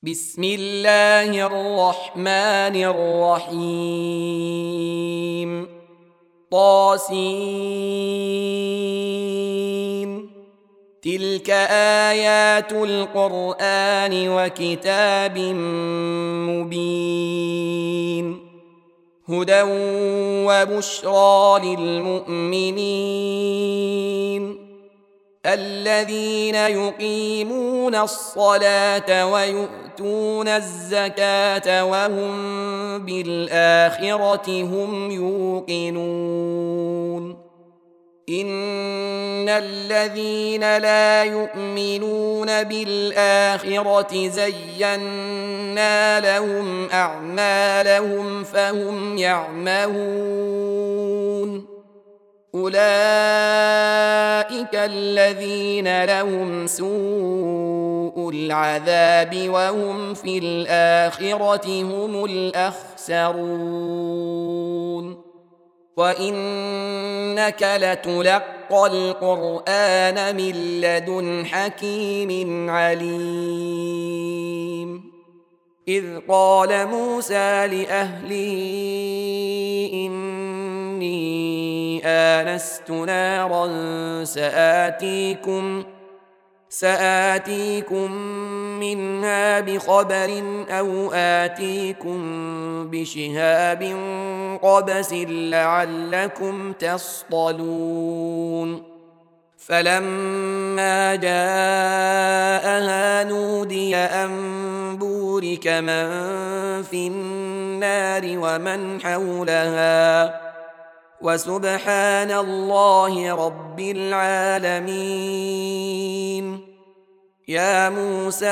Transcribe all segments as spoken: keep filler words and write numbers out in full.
بسم الله الرحمن الرحيم طاسين تلك آيات القرآن وكتاب مبين هدى وبشرى للمؤمنين الذين يقيمون الصلاة ويؤتون الزكاة وهم بالآخرة هم يوقنون إن الذين لا يؤمنون بالآخرة زينا لهم أعمالهم فهم يعمهون أولئك الذين لهم سوء العذاب وهم في الآخرة هم الأخسرون وإنك لتلقى القرآن من لدن حكيم عليم إذ قال موسى لأهله إني آنست نارا سآتيكم سآتيكم منها بخبر أو آتيكم بشهاب قبس لعلكم تصطلون فلما جاءها نودي أن بورك من في النار ومن حولها وسبحان الله رب العالمين يا موسى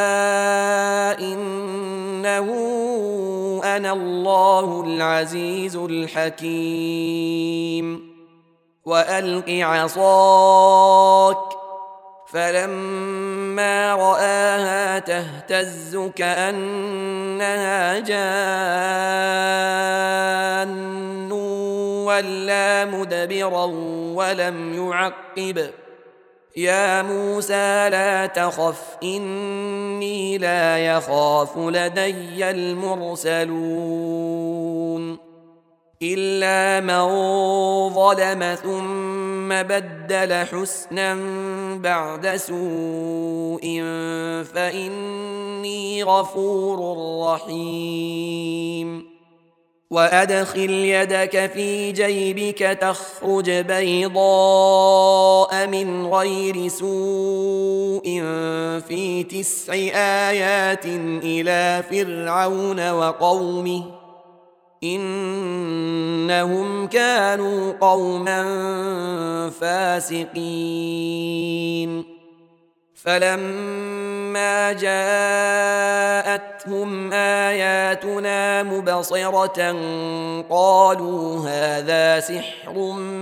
إنه أنا الله العزيز الحكيم وألق عصاك فلما رآها تهتز كأنها جان ولا مدبرا ولم يعقب يا موسى لا تخف إني لا يخاف لدي المرسلون إلا من ظلم ثم بدل حسنا بعد سوء فإني غفور رحيم وأدخل يدك في جيبك تخرج بيضاء من غير سوء في تسع آيات إلى فرعون وقومه إنهم كانوا قوما فاسقين فلما جاءتهم آياتنا مبصرة قالوا هذا سحر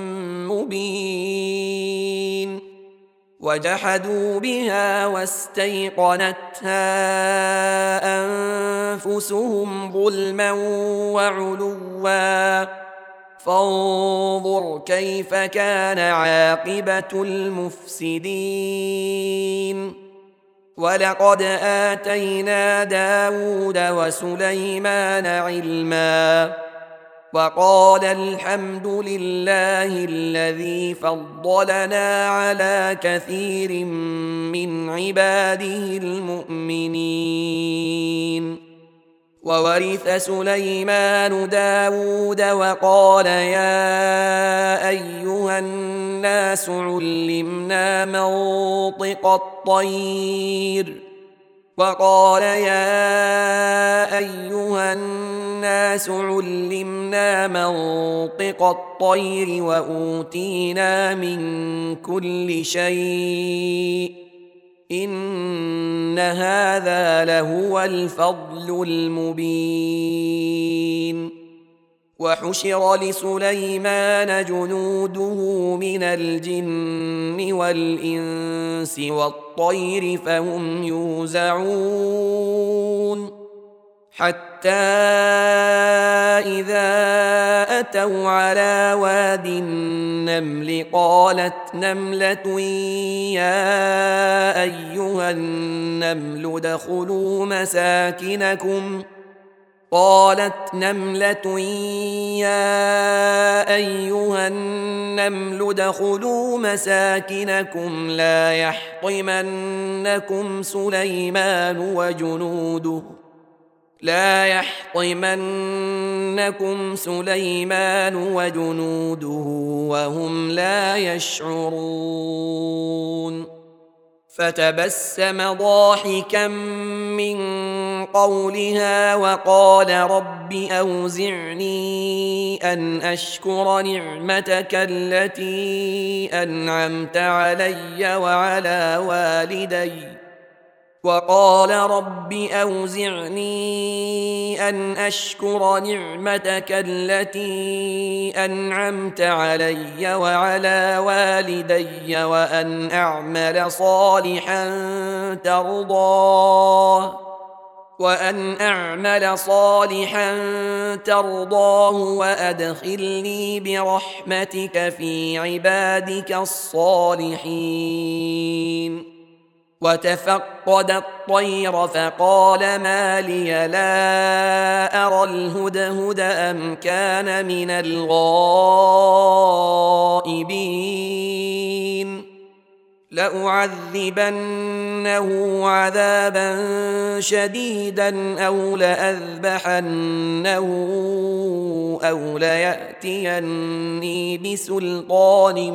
مبين وجحدوا بها واستيقنتها أنفسهم ظلما وعلوا فانظر كيف كان عاقبة المفسدين ولقد آتينا داود وسليمان علما وقال الحمد لله الذي فضلنا على كثير من عباده المؤمنين وورث سليمان داود وقال يا أيها الناس علمنا منطق الطير وقال يا أيها الناس علمنا منطق الطير وأوتينا من كل شيء إن هذا لهو الفضل المبين وحشر لسليمان جنوده من الجن والإنس والطير فهم يوزعون حتى إذا أتوا على واد النمل قالت نملة يا أيها النمل ادخلوا مساكنكم قالت نملة يا أيها النمل ادخلوا مساكنكم لا يحطمنكم سليمان وجنوده لا يحطمنكم سليمان وجنوده وهم لا يشعرون فتبسم ضاحكا من قولها وقال رب أوزعني أن أشكر نعمتك التي أنعمت علي وعلى والدي وقال رب أوزعني أن أشكر نعمتك التي أنعمت علي وعلى والدي وأن أعمل صالحا ترضاه وأن أعمل صالحا ترضاه وأدخلني برحمتك في عبادك الصالحين وتفقد الطير فقال ما لي لا أرى الهدهد أم كان من الغائبين لأعذبنه عذابا شديدا أو لأذبحنه أو ليأتيني بسلطان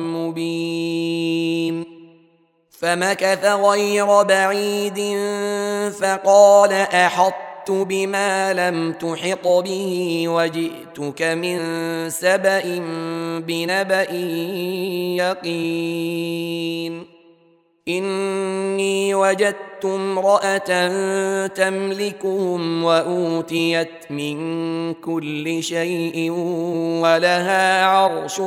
مبين فمكث غير بعيد فقال أحطت بما لم تحط به وجئتك من سبأ بنبأ يقين إني وجدت امرأة تملكهم وأوتيت من كل شيء ولها عرش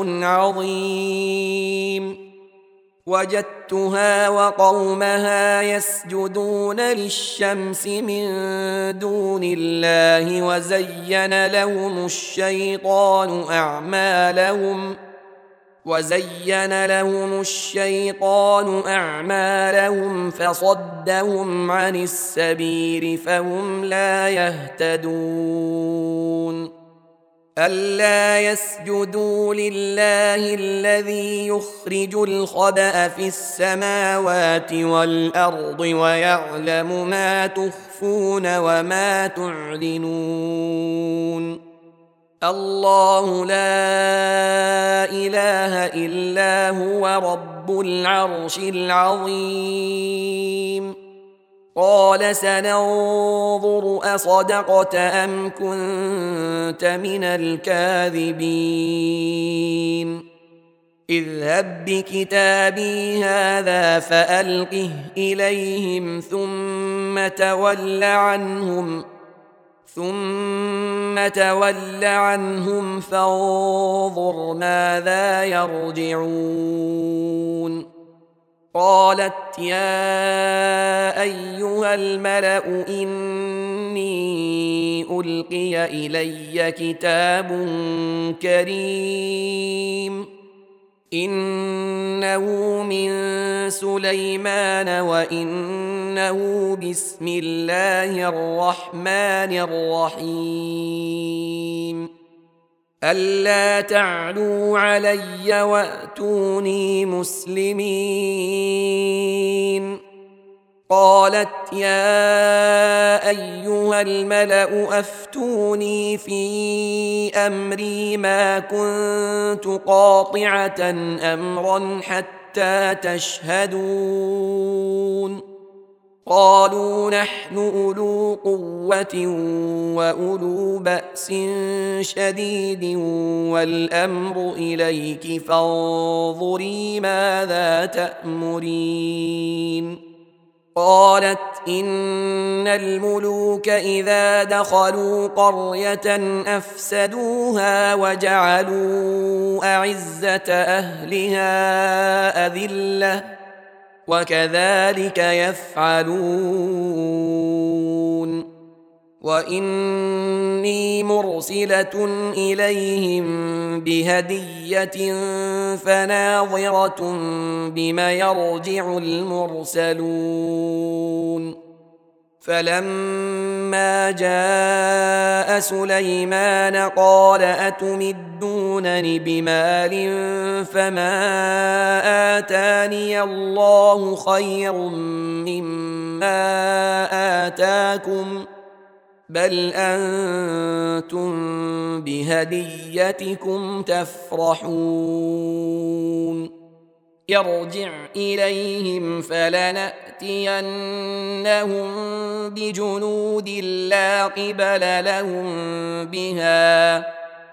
عظيم وجدتها وقومها يسجدون للشمس من دون الله وزين لهم الشيطان أعمالهم وزين لهم الشيطان أعمالهم فصدهم عن السبيل فهم لا يهتدون ألا يسجدوا لله الذي يخرج الخبأ في السماوات والأرض ويعلم ما تخفون وما تعلنون الله لا إله إلا هو رب العرش العظيم قال سننظر أصدقت أم كنت من الكاذبين اذهب بكتابي هذا فألقه إليهم ثم تول عنهم ثم تول عنهم فانظر ماذا يرجعون قالت يا أيها الملأ إني ألقي إلي كتاب كريم إنه من سليمان وإنه بسم الله الرحمن الرحيم ألا تعلوا علي وأتوني مسلمين قالت يا أيها الملأ أفتوني في أمري ما كنت قاطعة أمرا حتى تشهدون قالوا نحن أولو قوة وأولو بأس شديد والأمر إليك فانظري ماذا تأمرين قالت إن الملوك إذا دخلوا قرية أفسدوها وجعلوا أعزة أهلها أذلة وكذلك يفعلون وإني مرسلة إليهم بهدية فناظرة بم يرجع المرسلون فلما جاء سليمان قال أتمدونني بمال فما آتاني الله خير مما آتاكم بل أنتم بهديتكم تفرحون يرجع إليهم فلنأتينهم بجنود لا قبل لهم بها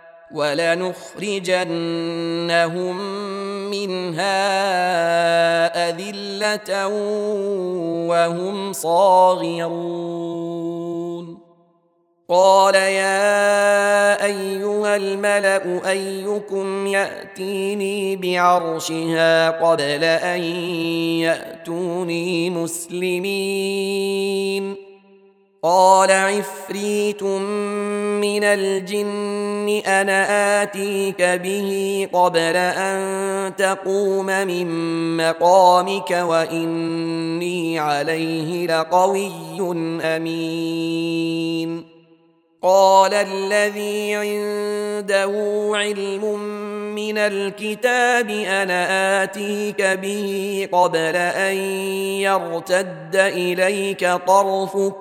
ولنخرجنهم منها أذلة وهم صاغرون قال يا أيها الملأ أيكم يأتيني بعرشها قبل أن يأتوني مسلمين قال عفريت من الجن أنا آتيك به قبل أن تقوم من مقامك وإني عليه لقوي أمين قال الذي عنده علم من الكتاب أنا آتيك به قبل أن يرتد إليك طرفك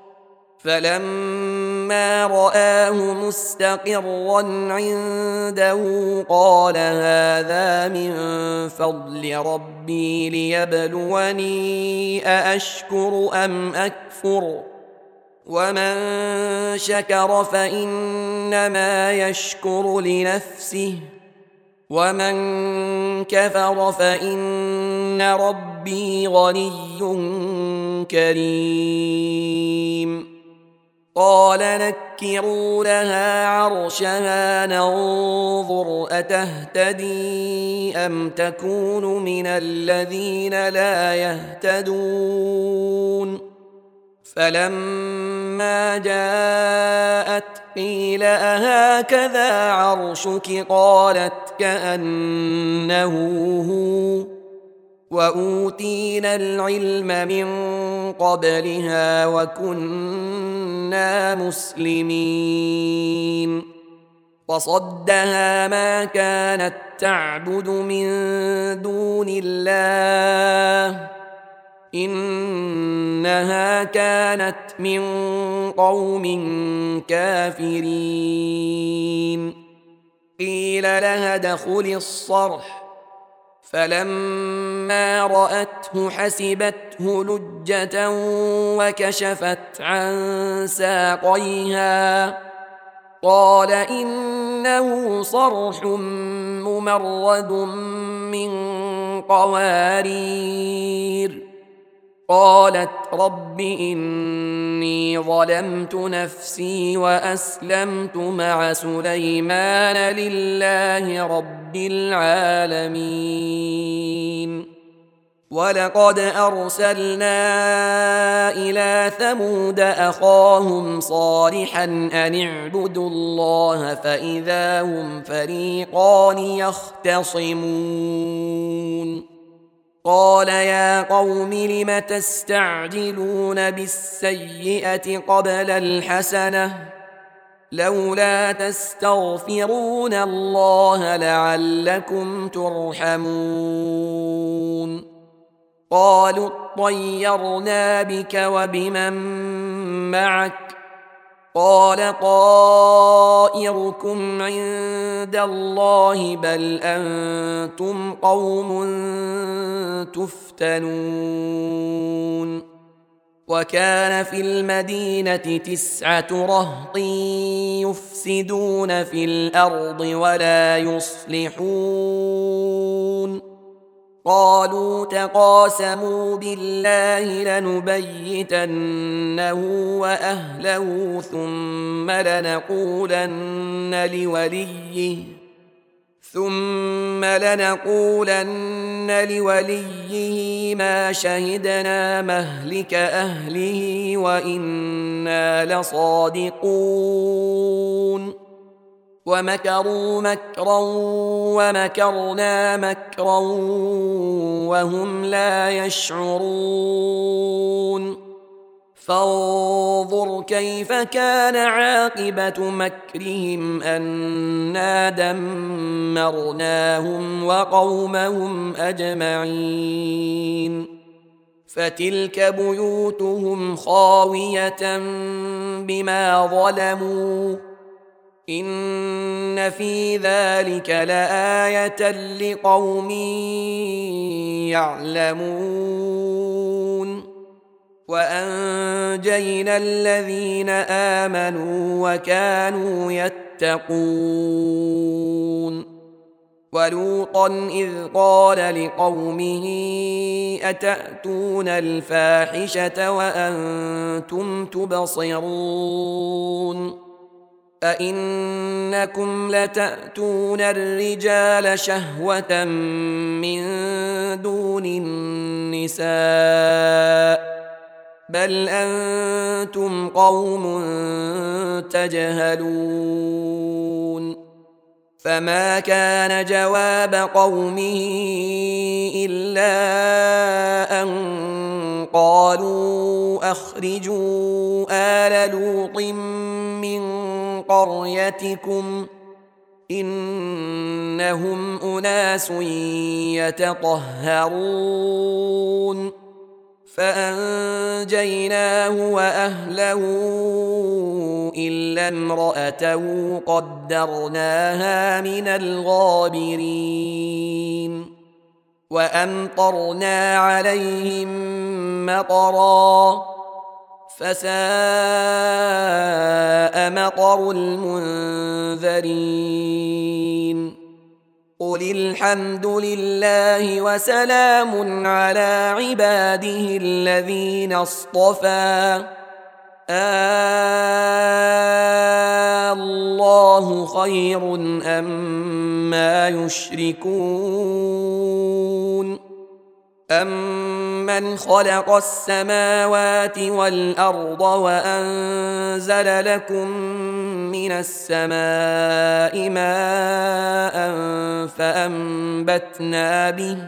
فلما رآه مستقرا عنده قال هذا من فضل ربي ليبلوني أأشكر أم أكفر ومن شكر فإنما يشكر لنفسه ومن كفر فإن ربي غني كريم قال نكروا لها عرشها ننظر أتهتدي أم تكون من الذين لا يهتدون فلما جاءت قيل أهكذا عرشك قالت كأنه هو وأوتينا العلم من قبلها وكنا مسلمين وصدها ما كانت تعبد من دون الله إنها كانت من قوم كافرين قيل لها ادخلي الصرح فلما رأته حسبته لجة وكشفت عن ساقيها قال إنه صرح ممرد من قوارير قالت رب إني ظلمت نفسي وأسلمت مع سليمان لله رب العالمين ولقد أرسلنا إلى ثمود أخاهم صالحا أن اعبدوا الله فإذا هم فريقان يختصمون قال يا قوم لم تستعجلون بالسيئة قبل الحسنة لولا تستغفرون الله لعلكم ترحمون قالوا اطيرنا بك وبمن معك قال طائركم عند الله بل أنتم قوم تفتنون وكان في المدينة تسعة رهط يفسدون في الأرض ولا يصلحون قالوا تقاسموا بالله لنبيتنه وأهله ثم لنقولن لوليه ثم لنقولن لوليه ما شهدنا مهلك أهله وإنا إنا لصادقون ومكروا مكرا ومكرنا مكرا وهم لا يشعرون فانظر كيف كان عاقبة مكرهم أنا دمرناهم وقومهم أجمعين فتلك بيوتهم خاوية بما ظلموا إن في ذلك لآية لقوم يعلمون وأنجينا الذين آمنوا وكانوا يتقون ولوطا إذ قال لقومه أتأتون الفاحشة وأنتم تبصرون أئنكم لتأتون الرجال شهوة من دون النساء بل أنتم قوم تجهلون فما كان جواب قومه إلا أن قالوا أخرجوا آل لوط من قريتكم إنهم أناس يتطهرون فأنجيناه وأهله إلا امرأته قدرناها من الغابرين وأمطرنا عليهم مطرا فساء مطر المنذرين قل الحمد لله وسلام على عباده الذين اصطفى الله خير أما يشركون أمن خلق السماوات والأرض وأنزل لكم من السماء ماء فأنبتنا به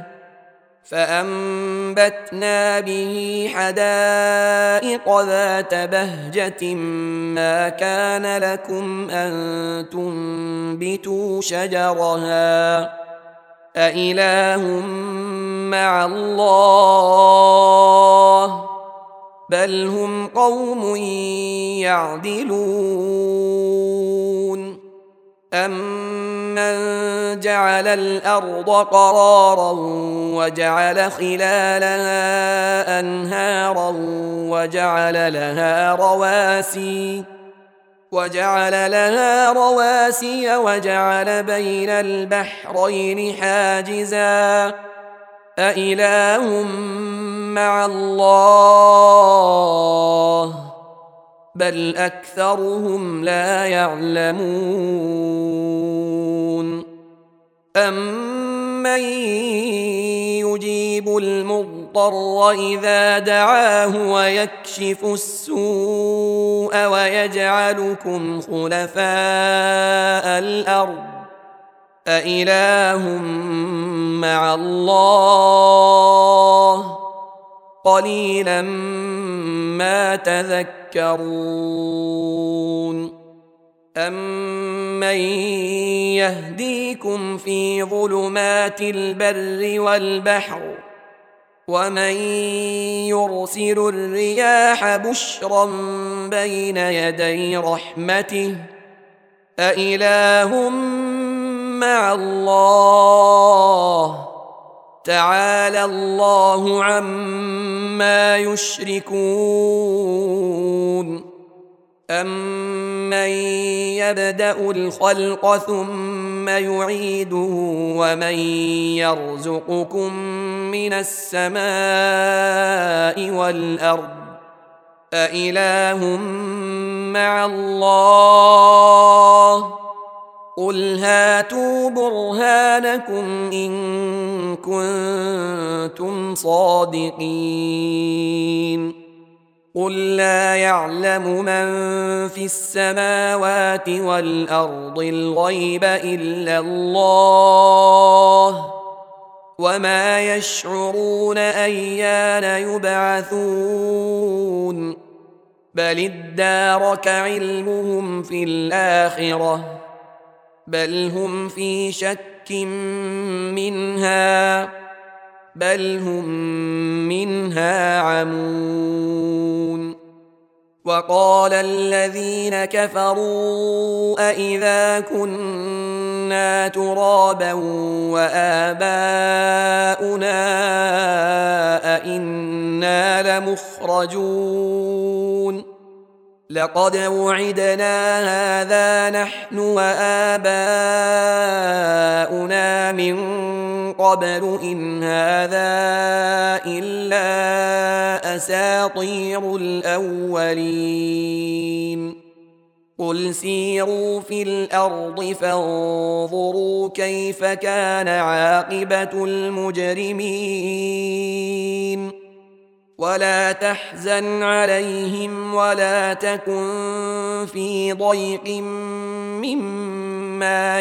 فأنبتنا به حدائق ذات بهجة ما كان لكم أن تنبتوا شجرها أإله مع الله بل هم قوم يعدلون أمن جعل الأرض قرارا وجعل خلالها أنهارا وجعل لها رواسي وجعل لها رواسي وجعل بين البحرين حاجزا أإله مع الله بل أكثرهم لا يعلمون أمن يجيب المضطر إذا دعاه ويكشف السوء ويجعلكم خلفاء الأرض أإله مع الله قليلا ما تذكرون أمن يهديكم في ظلمات البر والبحر ومن يرسل الرياح بشرا بين يدي رحمته أإله مع الله تعالى الله عما يشركون أمن يبدأ الخلق ثم يعيده ومن يرزقكم من السماء والأرض أإله مع الله قل هاتوا برهانكم إن كنتم صادقين قل لا يعلم من في السماوات والأرض الغيب إلا الله وما يشعرون أيان يبعثون بل ادارك علمهم في الآخرة بل هم في شك منها بل هم منها عمون وقال الذين كفروا أإذا كنا ترابا وآباؤنا أإنا لمخرجون لقد وعدنا هذا نحن وآباؤنا من قبل إن هذا إلا أساطير الأولين قل سيروا في الأرض فانظروا كيف كان عاقبة المجرمين ولا تحزن عليهم ولا تكن في ضيق مما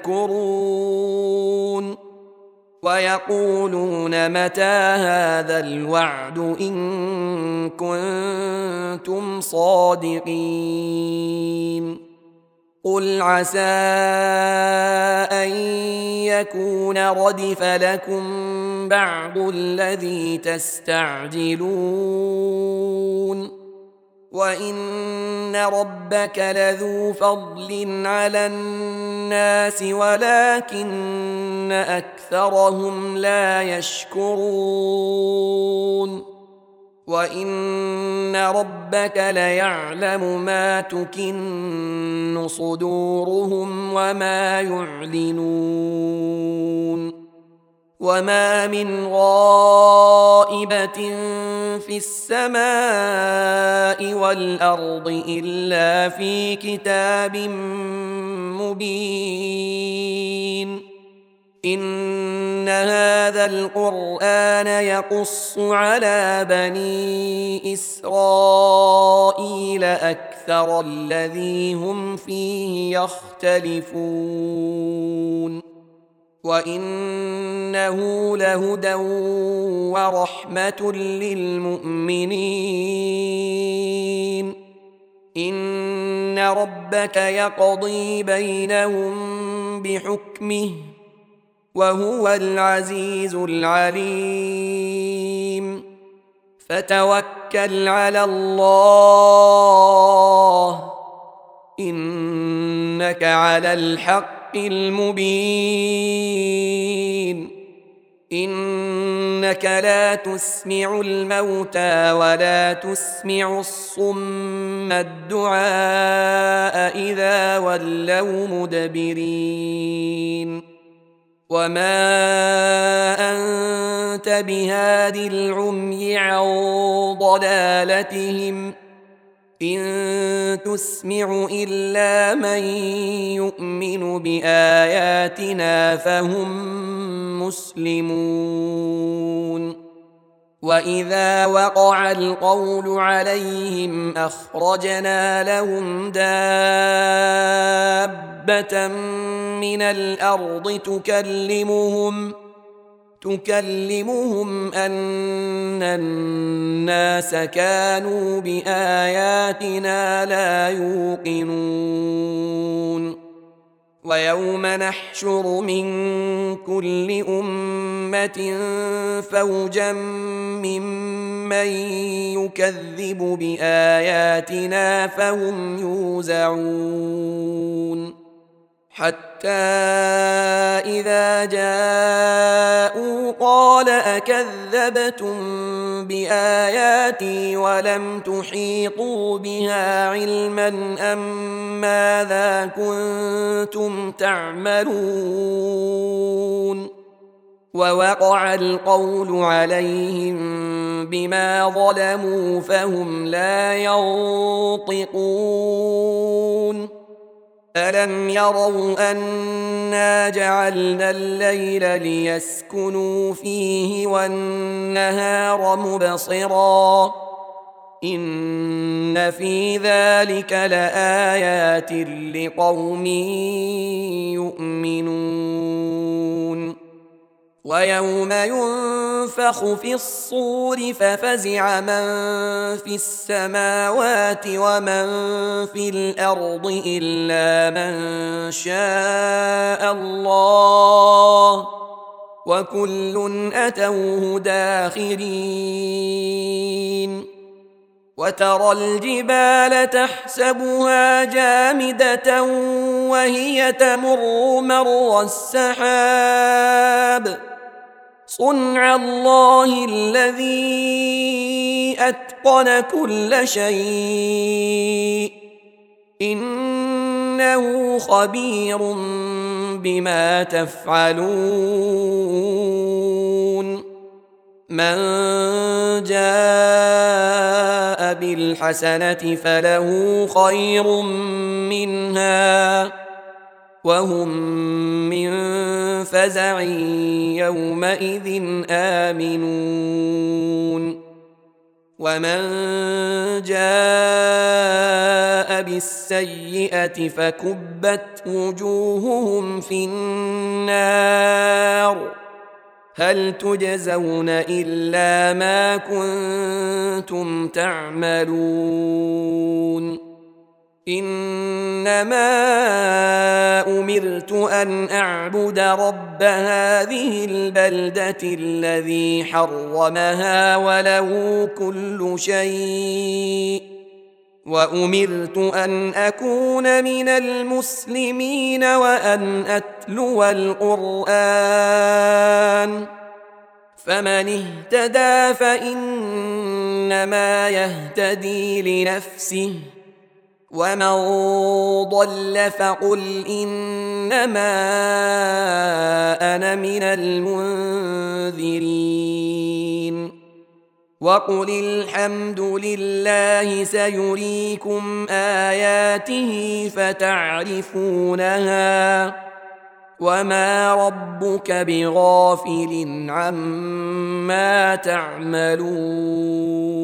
يمكرون ويقولون متى هذا الوعد إن كنتم صادقين قل عسى أن يكون ردف لكم بعض الذي تستعجلون وإن ربك لذو فضل على الناس ولكن أكثرهم لا يشكرون وإن ربك ليعلم ما تكن صدورهم وما يعلنون وما من غائبة في السماء والأرض إلا في كتاب مبين إن هذا القرآن يقص على بني إسرائيل أكثر الذي هم فيه يختلفون وإنه لهدى ورحمة للمؤمنين إن ربك يقضي بينهم بحكمه وهو العزيز العليم فتوكل على الله إنك على الحق المبين إنك لا تسمع الموتى ولا تسمع الصم الدعاء إذا ولوا مدبرين وما أنت بهاد العمي عن ضلالتهم إن تسمع إلا من يؤمن بآياتنا فهم مسلمون وإذا وقع القول عليهم أخرجنا لهم دابة من الأرض تكلمهم تكلمهم أن الناس كانوا بآياتنا لا يوقنون ويوم نحشر من كل أمة فوجا ممن يكذب بآياتنا فهم يوزعون حتى إذا جاءوا قال أكذبتم بآياتي ولم تحيطوا بها علما أم ماذا كنتم تعملون ووقع القول عليهم بما ظلموا فهم لا ينطقون ألم يروا أنا جعلنا الليل ليسكنوا فيه والنهار مبصرا إن في ذلك لآيات لقوم يؤمنون ويوم ينفخ في الصور ففزع من في السماوات ومن في الأرض إلا من شاء الله وكل أتوه داخرين وترى الجبال تحسبها جامدة وهي تمر مر السحاب صنع الله الذي أتقن كل شيء إنه خبير بما تفعلون من جاء بالحسنة فله خير منها وهم من فزع يومئذ آمنون ومن جاء بالسيئة فكبت وجوههم في النار هل تجزون إلا ما كنتم تعملون إنما أمرت أن أعبد رب هذه البلدة الذي حرمها وله كل شيء وأمرت أن أكون من المسلمين وأن أتلو القرآن فمن اهتدى فإنما يهتدي لنفسه ومن ضل فقل إنما أنا من المنذرين وقل الحمد لله سيريكم آياته فتعرفونها وما ربك بغافل عما تعملون